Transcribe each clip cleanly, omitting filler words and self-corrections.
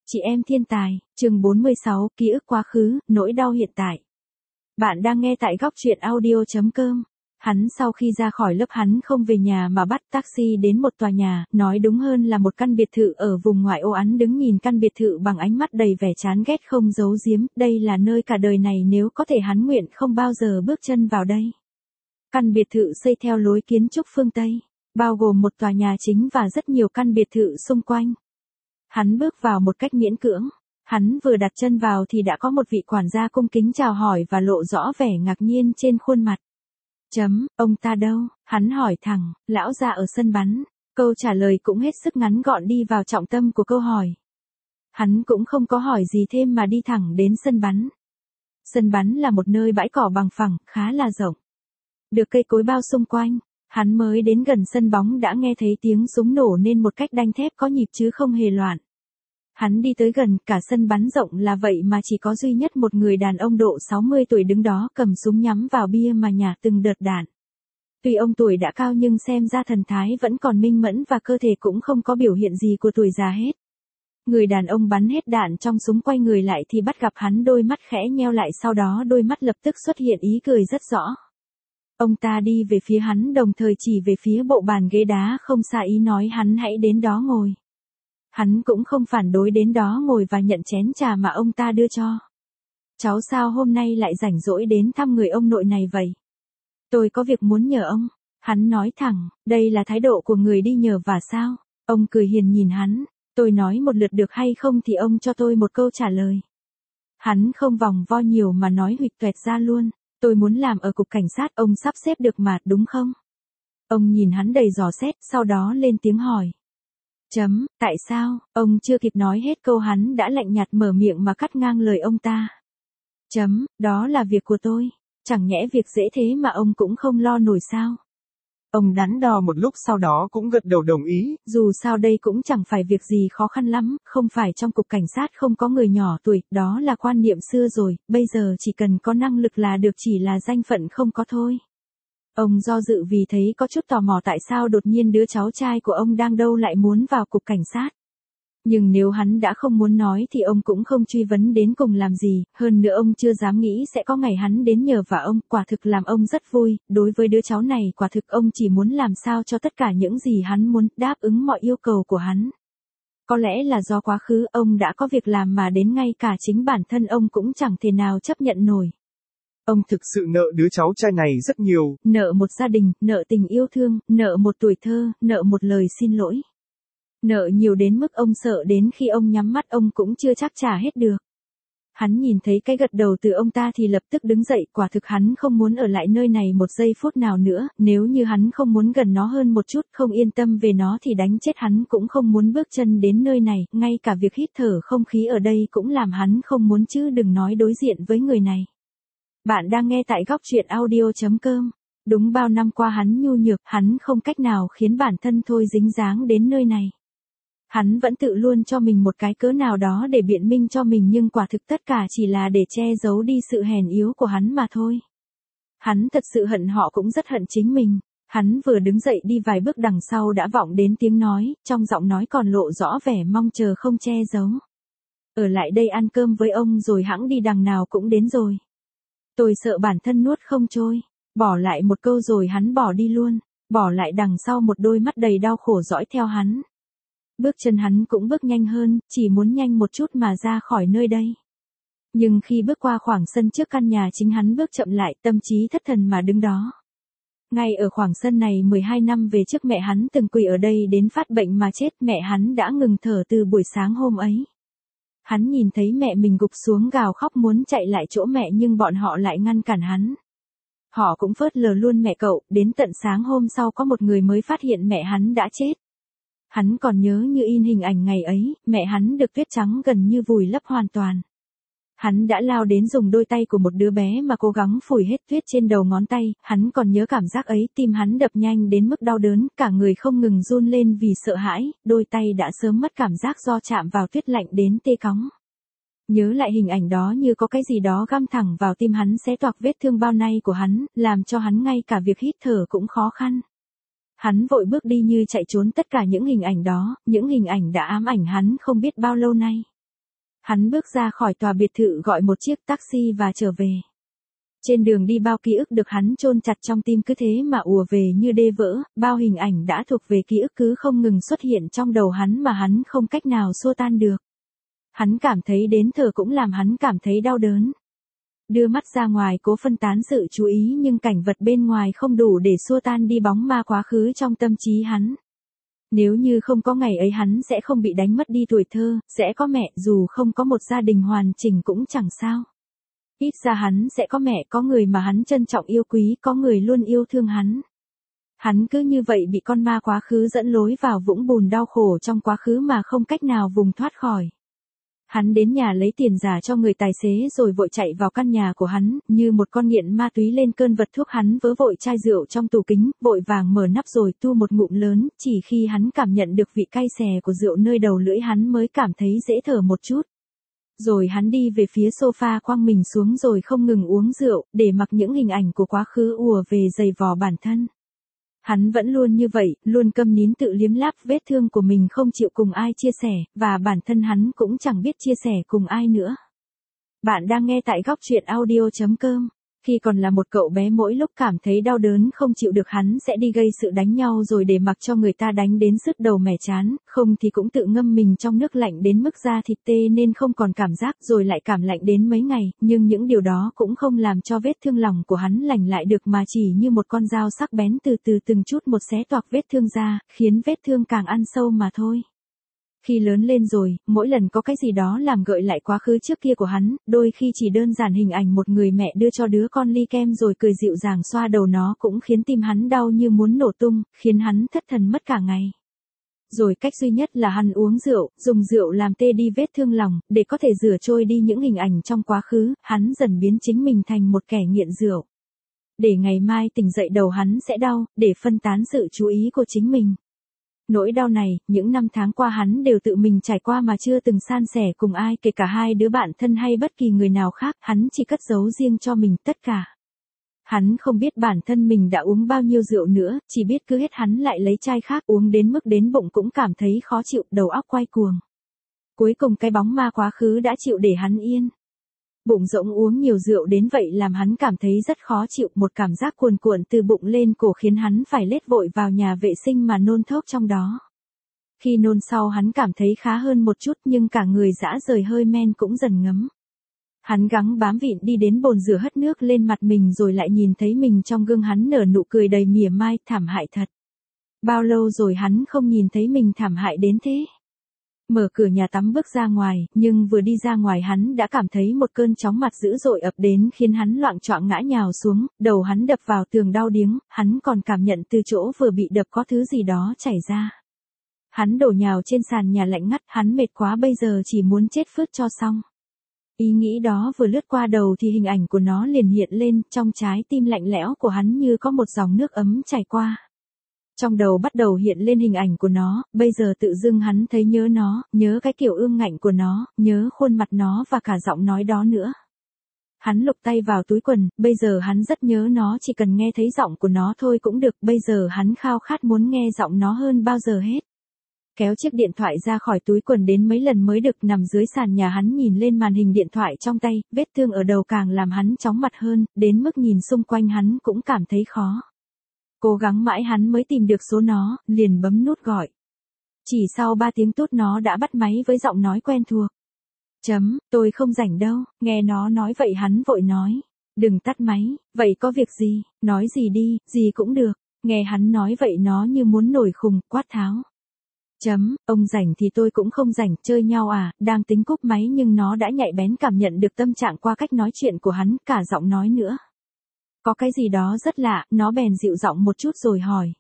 Chị em thiên tài, chương 46, ký ức quá khứ, nỗi đau hiện tại. Bạn đang nghe tại góc truyện audio.com. Hắn sau khi ra khỏi lớp hắn không về nhà mà bắt taxi đến một tòa nhà, nói đúng hơn là một căn biệt thự ở vùng ngoại ô. Hắn đứng nhìn căn biệt thự bằng ánh mắt đầy vẻ chán ghét không giấu giếm, đây là nơi cả đời này nếu có thể hắn nguyện không bao giờ bước chân vào đây. Căn biệt thự xây theo lối kiến trúc phương Tây, bao gồm một tòa nhà chính và rất nhiều căn biệt thự xung quanh. Hắn bước vào một cách miễn cưỡng. Hắn vừa đặt chân vào thì đã có một vị quản gia cung kính chào hỏi và lộ rõ vẻ ngạc nhiên trên khuôn mặt. Ông ta đâu? Hắn hỏi thẳng, lão già ở sân bắn. Câu trả lời cũng hết sức ngắn gọn đi vào trọng tâm của câu hỏi. Hắn cũng không có hỏi gì thêm mà đi thẳng đến sân bắn. Sân bắn là một nơi bãi cỏ bằng phẳng, khá là rộng. Được cây cối bao xung quanh. Hắn mới đến gần sân bóng đã nghe thấy tiếng súng nổ nên một cách đanh thép có nhịp chứ không hề loạn. Hắn đi tới gần, cả sân bắn rộng là vậy mà chỉ có duy nhất một người đàn ông độ 60 tuổi đứng đó cầm súng nhắm vào bia mà nhả từng đợt đạn. Tuy ông tuổi đã cao nhưng xem ra thần thái vẫn còn minh mẫn và cơ thể cũng không có biểu hiện gì của tuổi già hết. Người đàn ông bắn hết đạn trong súng quay người lại thì bắt gặp hắn, đôi mắt khẽ nheo lại, sau đó đôi mắt lập tức xuất hiện ý cười rất rõ. Ông ta đi về phía hắn đồng thời chỉ về phía bộ bàn ghế đá không xa, ý nói hắn hãy đến đó ngồi. Hắn cũng không phản đối, đến đó ngồi và nhận chén trà mà ông ta đưa cho. Cháu sao hôm nay lại rảnh rỗi đến thăm người ông nội này vậy? Tôi có việc muốn nhờ ông. Hắn nói thẳng, đây là thái độ của người đi nhờ và sao? Ông cười hiền nhìn hắn, tôi nói một lượt được hay không thì ông cho tôi một câu trả lời. Hắn không vòng vo nhiều mà nói huỵch toẹt ra luôn. Tôi muốn làm ở cục cảnh sát, ông sắp xếp được mà, đúng không? Ông nhìn hắn đầy dò xét, sau đó lên tiếng hỏi. Tại sao? Ông chưa kịp nói hết câu hắn đã lạnh nhạt mở miệng mà cắt ngang lời ông ta. Đó là việc của tôi. Chẳng nhẽ việc dễ thế mà ông cũng không lo nổi sao? Ông đắn đo một lúc sau đó cũng gật đầu đồng ý. Dù sao đây cũng chẳng phải việc gì khó khăn lắm, không phải trong cục cảnh sát không có người nhỏ tuổi, đó là quan niệm xưa rồi, bây giờ chỉ cần có năng lực là được, chỉ là danh phận không có thôi. Ông do dự vì thấy có chút tò mò tại sao đột nhiên đứa cháu trai của ông đang đâu lại muốn vào cục cảnh sát. Nhưng nếu hắn đã không muốn nói thì ông cũng không truy vấn đến cùng làm gì, hơn nữa ông chưa dám nghĩ sẽ có ngày hắn đến nhờ vả ông, quả thực làm ông rất vui, đối với đứa cháu này quả thực ông chỉ muốn làm sao cho tất cả những gì hắn muốn, đáp ứng mọi yêu cầu của hắn. Có lẽ là do quá khứ ông đã có việc làm mà đến ngay cả chính bản thân ông cũng chẳng thể nào chấp nhận nổi. Ông thực sự nợ đứa cháu trai này rất nhiều. Nợ một gia đình, nợ tình yêu thương, nợ một tuổi thơ, nợ một lời xin lỗi. Nợ nhiều đến mức ông sợ đến khi ông nhắm mắt ông cũng chưa chắc trả hết được. Hắn nhìn thấy cái gật đầu từ ông ta thì lập tức đứng dậy, quả thực hắn không muốn ở lại nơi này một giây phút nào nữa, nếu như hắn không muốn gần nó hơn một chút, không yên tâm về nó thì đánh chết hắn cũng không muốn bước chân đến nơi này, ngay cả việc hít thở không khí ở đây cũng làm hắn không muốn chứ đừng nói đối diện với người này. Bạn đang nghe tại góc truyện audio.com. Đúng bao năm qua hắn nhu nhược, hắn không cách nào khiến bản thân thôi dính dáng đến nơi này. Hắn vẫn tự luôn cho mình một cái cớ nào đó để biện minh cho mình nhưng quả thực tất cả chỉ là để che giấu đi sự hèn yếu của hắn mà thôi. Hắn thật sự hận họ cũng rất hận chính mình. Hắn vừa đứng dậy đi vài bước đằng sau đã vọng đến tiếng nói, trong giọng nói còn lộ rõ vẻ mong chờ không che giấu. Ở lại đây ăn cơm với ông rồi hẵng đi, đằng nào cũng đến rồi. Tôi sợ bản thân nuốt không trôi. Bỏ lại một câu rồi hắn bỏ đi luôn. Bỏ lại đằng sau một đôi mắt đầy đau khổ dõi theo hắn. Bước chân hắn cũng bước nhanh hơn, chỉ muốn nhanh một chút mà ra khỏi nơi đây. Nhưng khi bước qua khoảng sân trước căn nhà chính hắn bước chậm lại, tâm trí thất thần mà đứng đó. Ngay ở khoảng sân này 12 năm về trước mẹ hắn từng quỳ ở đây đến phát bệnh mà chết, mẹ hắn đã ngừng thở từ buổi sáng hôm ấy. Hắn nhìn thấy mẹ mình gục xuống gào khóc muốn chạy lại chỗ mẹ nhưng bọn họ lại ngăn cản hắn. Họ cũng phớt lờ luôn mẹ cậu, đến tận sáng hôm sau có một người mới phát hiện mẹ hắn đã chết. Hắn còn nhớ như in hình ảnh ngày ấy, mẹ hắn được tuyết trắng gần như vùi lấp hoàn toàn. Hắn đã lao đến dùng đôi tay của một đứa bé mà cố gắng phủi hết tuyết trên đầu ngón tay, hắn còn nhớ cảm giác ấy, tim hắn đập nhanh đến mức đau đớn, cả người không ngừng run lên vì sợ hãi, đôi tay đã sớm mất cảm giác do chạm vào tuyết lạnh đến tê cóng. Nhớ lại hình ảnh đó như có cái gì đó găm thẳng vào tim hắn, xé toạc vết thương bao nay của hắn, làm cho hắn ngay cả việc hít thở cũng khó khăn. Hắn vội bước đi như chạy trốn tất cả những hình ảnh đó, những hình ảnh đã ám ảnh hắn không biết bao lâu nay. Hắn bước ra khỏi tòa biệt thự gọi một chiếc taxi và trở về. Trên đường đi bao ký ức được hắn chôn chặt trong tim cứ thế mà ùa về như đê vỡ, bao hình ảnh đã thuộc về ký ức cứ không ngừng xuất hiện trong đầu hắn mà hắn không cách nào xua tan được. Hắn cảm thấy đến thở cũng làm hắn cảm thấy đau đớn. Đưa mắt ra ngoài cố phân tán sự chú ý nhưng cảnh vật bên ngoài không đủ để xua tan đi bóng ma quá khứ trong tâm trí hắn. Nếu như không có ngày ấy hắn sẽ không bị đánh mất đi tuổi thơ, sẽ có mẹ dù không có một gia đình hoàn chỉnh cũng chẳng sao. Ít ra hắn sẽ có mẹ, có người mà hắn trân trọng yêu quý, có người luôn yêu thương hắn. Hắn cứ như vậy bị con ma quá khứ dẫn lối vào vũng bùn đau khổ trong quá khứ mà không cách nào vùng thoát khỏi. Hắn đến nhà lấy tiền giả cho người tài xế rồi vội chạy vào căn nhà của hắn, như một con nghiện ma túy lên cơn vật thuốc hắn vớ vội chai rượu trong tủ kính, vội vàng mở nắp rồi tu một ngụm lớn, chỉ khi hắn cảm nhận được vị cay xè của rượu nơi đầu lưỡi hắn mới cảm thấy dễ thở một chút. Rồi hắn đi về phía sofa quăng mình xuống rồi không ngừng uống rượu, để mặc những hình ảnh của quá khứ ùa về giày vò bản thân. Hắn vẫn luôn như vậy, luôn câm nín tự liếm láp vết thương của mình không chịu cùng ai chia sẻ, và bản thân hắn cũng chẳng biết chia sẻ cùng ai nữa. Bạn đang nghe tại góc truyện audio.com. Khi còn là một cậu bé mỗi lúc cảm thấy đau đớn không chịu được hắn sẽ đi gây sự đánh nhau rồi để mặc cho người ta đánh đến sứt đầu mẻ chán, không thì cũng tự ngâm mình trong nước lạnh đến mức da thịt tê nên không còn cảm giác rồi lại cảm lạnh đến mấy ngày, nhưng những điều đó cũng không làm cho vết thương lòng của hắn lành lại được mà chỉ như một con dao sắc bén từ từ từng chút một xé toạc vết thương ra, khiến vết thương càng ăn sâu mà thôi. Khi lớn lên rồi, mỗi lần có cái gì đó làm gợi lại quá khứ trước kia của hắn, đôi khi chỉ đơn giản hình ảnh một người mẹ đưa cho đứa con ly kem rồi cười dịu dàng xoa đầu nó cũng khiến tim hắn đau như muốn nổ tung, khiến hắn thất thần mất cả ngày. Rồi cách duy nhất là hắn uống rượu, dùng rượu làm tê đi vết thương lòng, để có thể rửa trôi đi những hình ảnh trong quá khứ, hắn dần biến chính mình thành một kẻ nghiện rượu. Để ngày mai tỉnh dậy đầu hắn sẽ đau, để phân tán sự chú ý của chính mình. Nỗi đau này, những năm tháng qua hắn đều tự mình trải qua mà chưa từng san sẻ cùng ai, kể cả hai đứa bạn thân hay bất kỳ người nào khác, hắn chỉ cất giấu riêng cho mình tất cả. Hắn không biết bản thân mình đã uống bao nhiêu rượu nữa, chỉ biết cứ hết hắn lại lấy chai khác uống đến mức đến bụng cũng cảm thấy khó chịu, đầu óc quay cuồng. Cuối cùng cái bóng ma quá khứ đã chịu để hắn yên. Bụng rỗng uống nhiều rượu đến vậy làm hắn cảm thấy rất khó chịu, một cảm giác cuồn cuộn từ bụng lên cổ khiến hắn phải lết vội vào nhà vệ sinh mà nôn thốc trong đó. Khi nôn sau hắn cảm thấy khá hơn một chút nhưng cả người rã rời hơi men cũng dần ngấm. Hắn gắng bám vịn đi đến bồn rửa hất nước lên mặt mình rồi lại nhìn thấy mình trong gương hắn nở nụ cười đầy mỉa mai, thảm hại thật. Bao lâu rồi hắn không nhìn thấy mình thảm hại đến thế? Mở cửa nhà tắm bước ra ngoài, nhưng vừa đi ra ngoài hắn đã cảm thấy một cơn chóng mặt dữ dội ập đến khiến hắn loạng choạng ngã nhào xuống, đầu hắn đập vào tường đau điếng, hắn còn cảm nhận từ chỗ vừa bị đập có thứ gì đó chảy ra. Hắn đổ nhào trên sàn nhà lạnh ngắt, hắn mệt quá bây giờ chỉ muốn chết phứt cho xong. Ý nghĩ đó vừa lướt qua đầu thì hình ảnh của nó liền hiện lên, trong trái tim lạnh lẽo của hắn như có một dòng nước ấm chảy qua. Trong đầu bắt đầu hiện lên hình ảnh của nó, bây giờ tự dưng hắn thấy nhớ nó, nhớ cái kiểu ương ngạnh của nó, nhớ khuôn mặt nó và cả giọng nói đó nữa. Hắn lục tay vào túi quần, bây giờ hắn rất nhớ nó, chỉ cần nghe thấy giọng của nó thôi cũng được, bây giờ hắn khao khát muốn nghe giọng nó hơn bao giờ hết. Kéo chiếc điện thoại ra khỏi túi quần đến mấy lần mới được, nằm dưới sàn nhà hắn nhìn lên màn hình điện thoại trong tay, vết thương ở đầu càng làm hắn chóng mặt hơn, đến mức nhìn xung quanh hắn cũng cảm thấy khó. Cố gắng mãi hắn mới tìm được số nó, liền bấm nút gọi. Chỉ sau 3 tiếng tút nó đã bắt máy với giọng nói quen thuộc. Tôi không rảnh đâu, nghe nó nói vậy hắn vội nói. Đừng tắt máy, vậy có việc gì, nói gì đi, gì cũng được. Nghe hắn nói vậy nó như muốn nổi khùng, quát tháo. Ông rảnh thì tôi cũng không rảnh, chơi nhau à, đang tính cúp máy nhưng nó đã nhạy bén cảm nhận được tâm trạng qua cách nói chuyện của hắn, cả giọng nói nữa. Có cái gì đó rất lạ, nó bèn dịu giọng một chút rồi hỏi.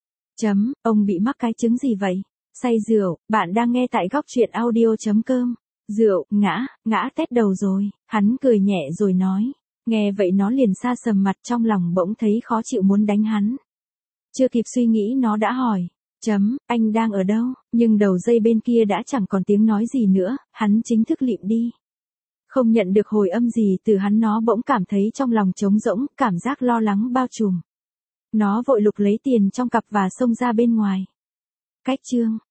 Ông bị mắc cái chứng gì vậy? Say rượu, bạn đang nghe tại góc truyện audio.com. Rượu, ngã tét đầu rồi, hắn cười nhẹ rồi nói. Nghe vậy nó liền sa sầm mặt, trong lòng bỗng thấy khó chịu muốn đánh hắn. Chưa kịp suy nghĩ nó đã hỏi. Anh đang ở đâu? Nhưng đầu dây bên kia đã chẳng còn tiếng nói gì nữa, hắn chính thức lịm đi. Không nhận được hồi âm gì từ hắn, nó bỗng cảm thấy trong lòng trống rỗng, cảm giác lo lắng bao trùm. Nó vội lục lấy tiền trong cặp và xông ra bên ngoài. Cách chương